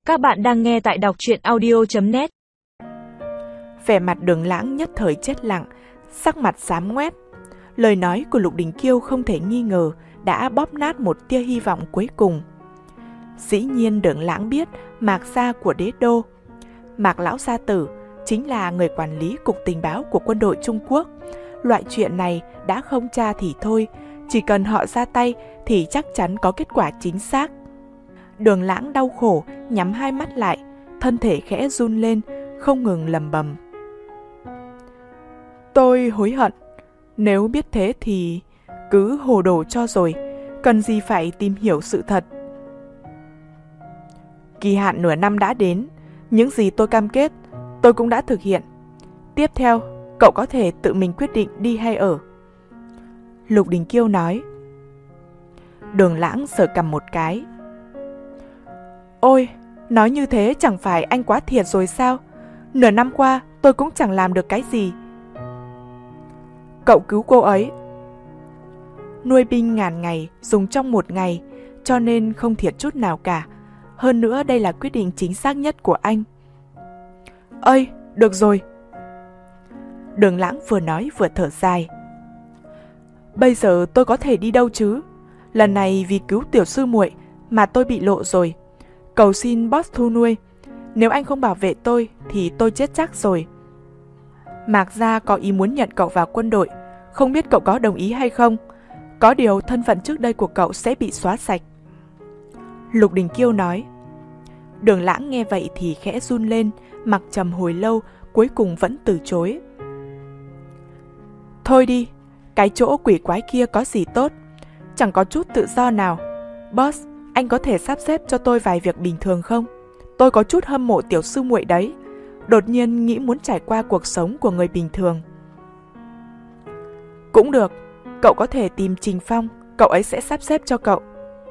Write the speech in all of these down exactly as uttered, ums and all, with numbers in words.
Các bạn đang nghe tại đọc truyện audio chấm net. Vẻ mặt Đường Lãng nhất thời chết lặng, sắc mặt xám ngoét. Lời nói của Lục Đình Kiêu không thể nghi ngờ đã bóp nát một tia hy vọng cuối cùng. Dĩ nhiên Đường Lãng biết Mạc gia của đế đô, Mạc lão gia tử chính là người quản lý cục tình báo của quân đội Trung Quốc. Loại chuyện này đã không tra thì thôi, chỉ cần họ ra tay thì chắc chắn có kết quả chính xác. Đường Lãng đau khổ nhắm hai mắt lại, thân thể khẽ run lên, không ngừng lẩm bẩm. Tôi hối hận, nếu biết thế thì cứ hồ đồ cho rồi, cần gì phải tìm hiểu sự thật. Kỳ hạn nửa năm đã đến, những gì tôi cam kết, tôi cũng đã thực hiện. Tiếp theo, cậu có thể tự mình quyết định đi hay ở. Lục Đình Kiêu nói. Đường Lãng sờ cằm một cái. Ôi, nói như thế chẳng phải anh quá thiệt rồi sao? Nửa năm qua tôi cũng chẳng làm được cái gì. Cậu cứu cô ấy. Nuôi binh ngàn ngày dùng trong một ngày, cho nên không thiệt chút nào cả. Hơn nữa đây là quyết định chính xác nhất của anh. Ơi, được rồi. Đường Lãng vừa nói vừa thở dài. Bây giờ tôi có thể đi đâu chứ? Lần này vì cứu tiểu sư muội mà tôi bị lộ rồi. Cầu xin boss thu nuôi, nếu anh không bảo vệ tôi thì tôi chết chắc rồi. Mạc gia có ý muốn nhận cậu vào quân đội, không biết cậu có đồng ý hay không? Có điều thân phận trước đây của cậu sẽ bị xóa sạch. Lục Đình Kiêu nói. Đường Lãng nghe vậy thì khẽ run lên, mặc trầm hồi lâu, cuối cùng vẫn từ chối. Thôi đi, cái chỗ quỷ quái kia có gì tốt, chẳng có chút tự do nào. Boss, anh có thể sắp xếp cho tôi vài việc bình thường không? Tôi có chút hâm mộ tiểu sư muội đấy, đột nhiên nghĩ muốn trải qua cuộc sống của người bình thường. Cũng được, cậu có thể tìm Trình Phong, cậu ấy sẽ sắp xếp cho cậu.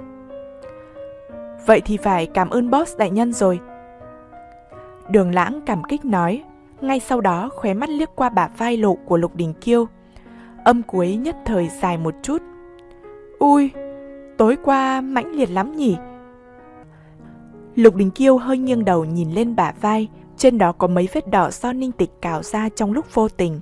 Vậy thì phải cảm ơn boss đại nhân rồi. Đường Lãng cảm kích nói, ngay sau đó khóe mắt liếc qua bả vai lộ của Lục Đình Kiêu. Âm cuối nhất thời dài một chút. Ui, tối qua mãnh liệt lắm nhỉ? Lục Đình Kiêu hơi nghiêng đầu nhìn lên bả vai, trên đó có mấy vết đỏ do Ninh Tịch cào ra trong lúc vô tình.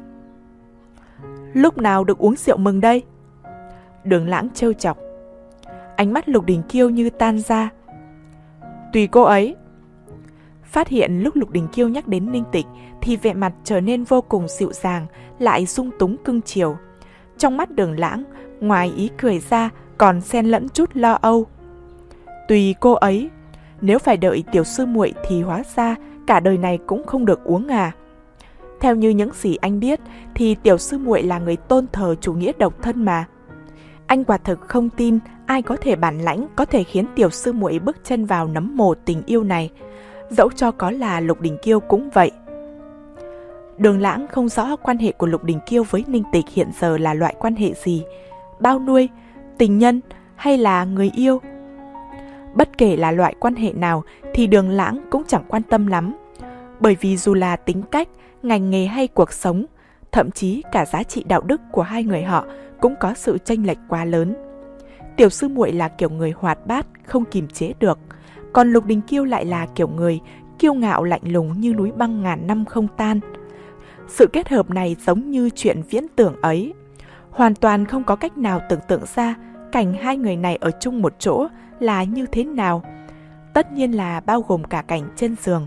Lúc nào được uống rượu mừng đây? Đường Lãng trêu chọc. Ánh mắt Lục Đình Kiêu như tan ra. Tùy cô ấy. Phát hiện lúc Lục Đình Kiêu nhắc đến Ninh Tịch thì vẻ mặt trở nên vô cùng dịu dàng, lại sung túng cưng chiều. Trong mắt Đường Lãng, ngoài ý cười ra còn xen lẫn chút lo âu. Tùy cô ấy, nếu phải đợi tiểu sư muội thì hóa ra cả đời này cũng không được uống à. Theo như những gì anh biết thì tiểu sư muội là người tôn thờ chủ nghĩa độc thân mà. Anh quả thực không tin ai có thể bản lãnh có thể khiến tiểu sư muội bước chân vào nấm mồ tình yêu này. Dẫu cho có là Lục Đình Kiêu cũng vậy. Đường Lãng không rõ quan hệ của Lục Đình Kiêu với Ninh Tịch hiện giờ là loại quan hệ gì, bao nuôi, tình nhân hay là người yêu. Bất kể là loại quan hệ nào thì Đường Lãng cũng chẳng quan tâm lắm, bởi vì dù là tính cách, ngành nghề hay cuộc sống, thậm chí cả giá trị đạo đức của hai người họ cũng có sự chênh lệch quá lớn. Tiểu sư muội là kiểu người hoạt bát, không kiềm chế được, còn Lục Đình Kiêu lại là kiểu người kiêu ngạo lạnh lùng như núi băng ngàn năm không tan. Sự kết hợp này giống như chuyện viễn tưởng ấy, hoàn toàn không có cách nào tưởng tượng ra cảnh hai người này ở chung một chỗ là như thế nào. Tất nhiên là bao gồm cả cảnh trên giường.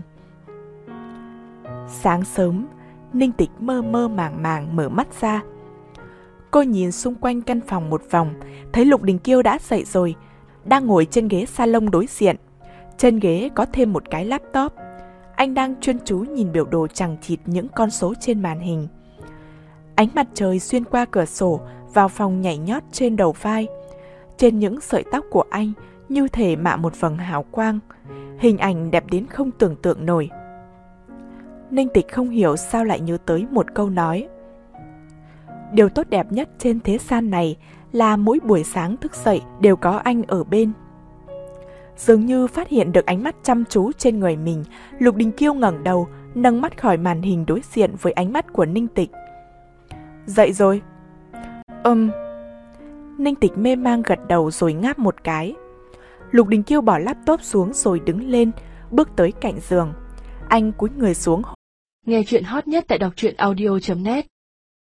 Sáng sớm, Ninh Tịch mơ mơ màng màng mở mắt ra. Cô nhìn xung quanh căn phòng một vòng, thấy Lục Đình Kiêu đã dậy rồi, đang ngồi trên ghế salon đối diện. Trên ghế có thêm một cái laptop. Anh đang chuyên chú nhìn biểu đồ chằng chịt những con số trên màn hình. Ánh mặt trời xuyên qua cửa sổ vào phòng nhảy nhót trên đầu vai. Trên những sợi tóc của anh như thể mạ một vầng hào quang. Hình ảnh đẹp đến không tưởng tượng nổi. Ninh Tịch không hiểu sao lại nhớ tới một câu nói. Điều tốt đẹp nhất trên thế gian này là mỗi buổi sáng thức dậy đều có anh ở bên. Dường như phát hiện được ánh mắt chăm chú trên người mình, Lục Đình Kiêu ngẩng đầu, nâng mắt khỏi màn hình đối diện với ánh mắt của Ninh Tịch. Dậy rồi. Ừm. Ninh Tịch mê mang gật đầu rồi ngáp một cái. Lục Đình Kiêu bỏ laptop xuống rồi đứng lên, bước tới cạnh giường. Anh cúi người xuống. Nghe chuyện hot nhất tại đọc truyện audio chấm net.